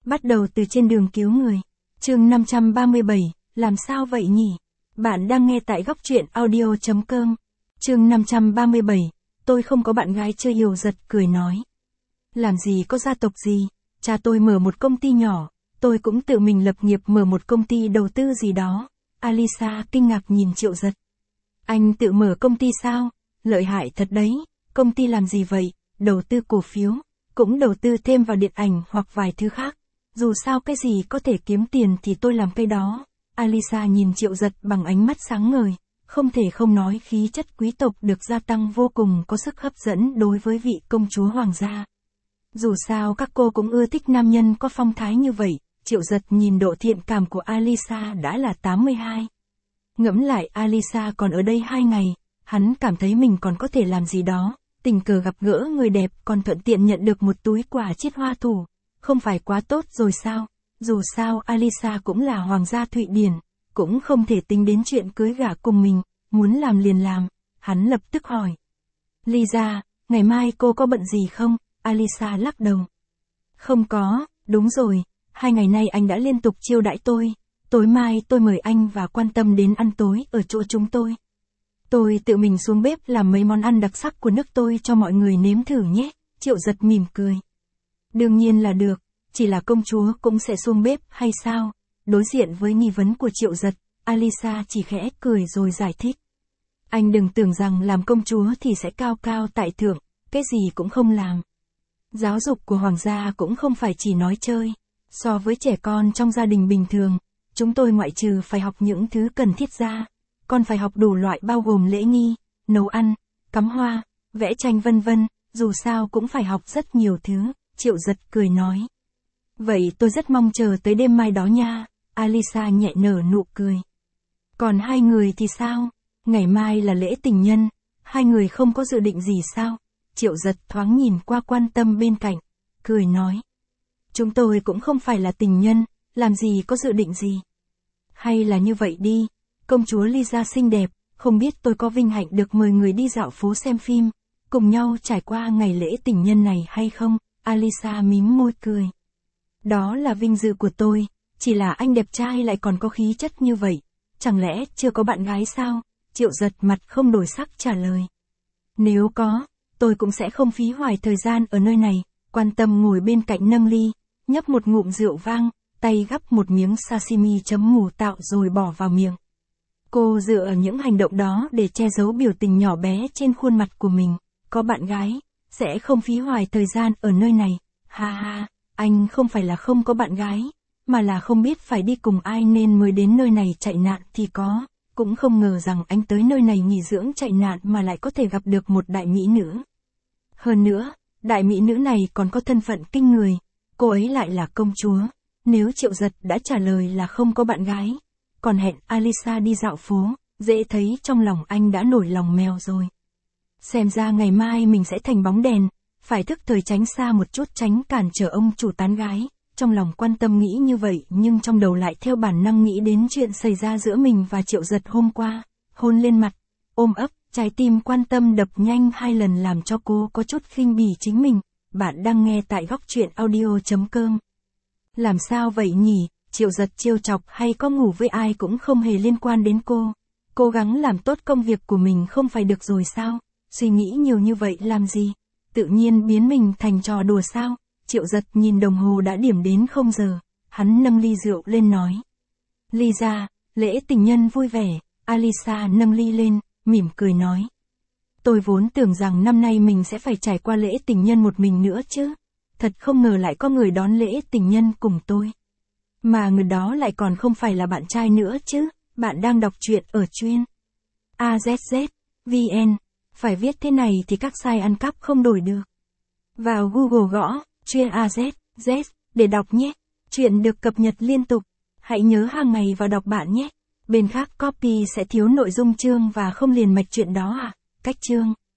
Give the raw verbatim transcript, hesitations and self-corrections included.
Bắt đầu từ trên đường cứu người. Chương năm trăm ba mươi bảy, làm sao vậy nhỉ? Bạn đang nghe tại góc truyện audio chấm com. Chương năm trăm ba mươi bảy, tôi không có bạn gái chơi. Hiểu Giật cười nói. Làm gì có gia tộc gì, cha tôi mở một công ty nhỏ, tôi cũng tự mình lập nghiệp mở một công ty đầu tư gì đó. Alisa kinh ngạc nhìn Triệu Giật. Anh tự mở công ty sao? Lợi hại thật đấy, công ty làm gì vậy? Đầu tư cổ phiếu, cũng đầu tư thêm vào điện ảnh hoặc vài thứ khác. Dù sao cái gì có thể kiếm tiền thì tôi làm cái đó. Alisa nhìn Triệu Giật bằng ánh mắt sáng ngời, không thể không nói khí chất quý tộc được gia tăng vô cùng có sức hấp dẫn đối với vị công chúa hoàng gia. Dù sao các cô cũng ưa thích nam nhân có phong thái như vậy. Triệu Giật nhìn độ thiện cảm của Alisa đã là tám mươi hai. Ngẫm lại Alisa còn ở đây hai ngày, hắn cảm thấy mình còn có thể làm gì đó, tình cờ gặp gỡ người đẹp còn thuận tiện nhận được một túi quà chiết hoa thủ, không phải quá tốt rồi sao? Dù sao Alisa cũng là hoàng gia Thụy Điển, cũng không thể tính đến chuyện cưới gả cùng mình, muốn làm liền làm. Hắn lập tức hỏi. Lisa, ngày mai cô có bận gì không? Alisa lắc đầu. Không có, đúng rồi, hai ngày nay anh đã liên tục chiêu đãi tôi, tối mai tôi mời anh và Quan Tâm đến ăn tối ở chỗ chúng tôi. Tôi tự mình xuống bếp làm mấy món ăn đặc sắc của nước tôi cho mọi người nếm thử nhé. Triệu Giật mỉm cười. Đương nhiên là được, chỉ là công chúa cũng sẽ xuống bếp hay sao? Đối diện với nghi vấn của Triệu Giật, Alisa chỉ khẽ cười rồi giải thích. Anh đừng tưởng rằng làm công chúa thì sẽ cao cao tại thượng, cái gì cũng không làm. Giáo dục của hoàng gia cũng không phải chỉ nói chơi. So với trẻ con trong gia đình bình thường, chúng tôi ngoại trừ phải học những thứ cần thiết ra, còn phải học đủ loại bao gồm lễ nghi, nấu ăn, cắm hoa, vẽ tranh vân vân, dù sao cũng phải học rất nhiều thứ. Triệu Giật cười nói. Vậy tôi rất mong chờ tới đêm mai đó nha. Alisa nhẹ nở nụ cười. Còn hai người thì sao? Ngày mai là lễ tình nhân, hai người không có dự định gì sao? Triệu Giật thoáng nhìn qua Quan Tâm bên cạnh, cười nói. Chúng tôi cũng không phải là tình nhân, làm gì có dự định gì. Hay là như vậy đi, công chúa Lisa xinh đẹp, không biết tôi có vinh hạnh được mời người đi dạo phố xem phim, cùng nhau trải qua ngày lễ tình nhân này hay không? Alisa mím môi cười. Đó là vinh dự của tôi, chỉ là anh đẹp trai lại còn có khí chất như vậy, chẳng lẽ chưa có bạn gái sao? Triệu Giật mặt không đổi sắc trả lời. Nếu có, tôi cũng sẽ không phí hoài thời gian ở nơi này. Quan Tâm ngồi bên cạnh nâng ly, nhấp một ngụm rượu vang, tay gắp một miếng sashimi chấm mù tạo rồi bỏ vào miệng. Cô dựa ở những hành động đó để che giấu biểu tình nhỏ bé trên khuôn mặt của mình. Có bạn gái, sẽ không phí hoài thời gian ở nơi này. Ha ha, anh không phải là không có bạn gái, mà là không biết phải đi cùng ai nên mới đến nơi này chạy nạn thì có. Cũng không ngờ rằng anh tới nơi này nghỉ dưỡng chạy nạn mà lại có thể gặp được một đại mỹ nữ. Hơn nữa, đại mỹ nữ này còn có thân phận kinh người, cô ấy lại là công chúa. Nếu Triệu Giật đã trả lời là không có bạn gái, còn hẹn Alisa đi dạo phố, dễ thấy trong lòng anh đã nổi lòng mèo rồi. Xem ra ngày mai mình sẽ thành bóng đèn, phải thức thời tránh xa một chút tránh cản trở ông chủ tán gái. Trong lòng Quan Tâm nghĩ như vậy nhưng trong đầu lại theo bản năng nghĩ đến chuyện xảy ra giữa mình và Triệu Giật hôm qua. Hôn lên mặt, ôm ấp, trái tim Quan Tâm đập nhanh hai lần làm cho cô có chút khinh bỉ chính mình. Bạn đang nghe tại góc truyện audio chấm com. Làm sao vậy nhỉ? Triệu Giật trêu chọc hay có ngủ với ai cũng không hề liên quan đến cô. Cố gắng làm tốt công việc của mình không phải được rồi sao? Suy nghĩ nhiều như vậy làm gì? Tự nhiên biến mình thành trò đùa sao? Triệu Giật nhìn đồng hồ đã điểm đến không giờ, hắn nâng ly rượu lên nói. Lisa, lễ tình nhân vui vẻ. Alisa nâng ly lên, mỉm cười nói. Tôi vốn tưởng rằng năm nay mình sẽ phải trải qua lễ tình nhân một mình nữa chứ. Thật không ngờ lại có người đón lễ tình nhân cùng tôi. Mà người đó lại còn không phải là bạn trai nữa chứ. Bạn đang đọc truyện ở chuyên a zét zét vê en. Phải viết thế này thì các site ăn cắp không đổi được. Vào Google gõ chuyên a zét zét để đọc nhé. Chuyện được cập nhật liên tục. Hãy nhớ hàng ngày vào đọc bạn nhé. Bên khác copy sẽ thiếu nội dung chương và không liền mạch chuyện đó à? Cách chương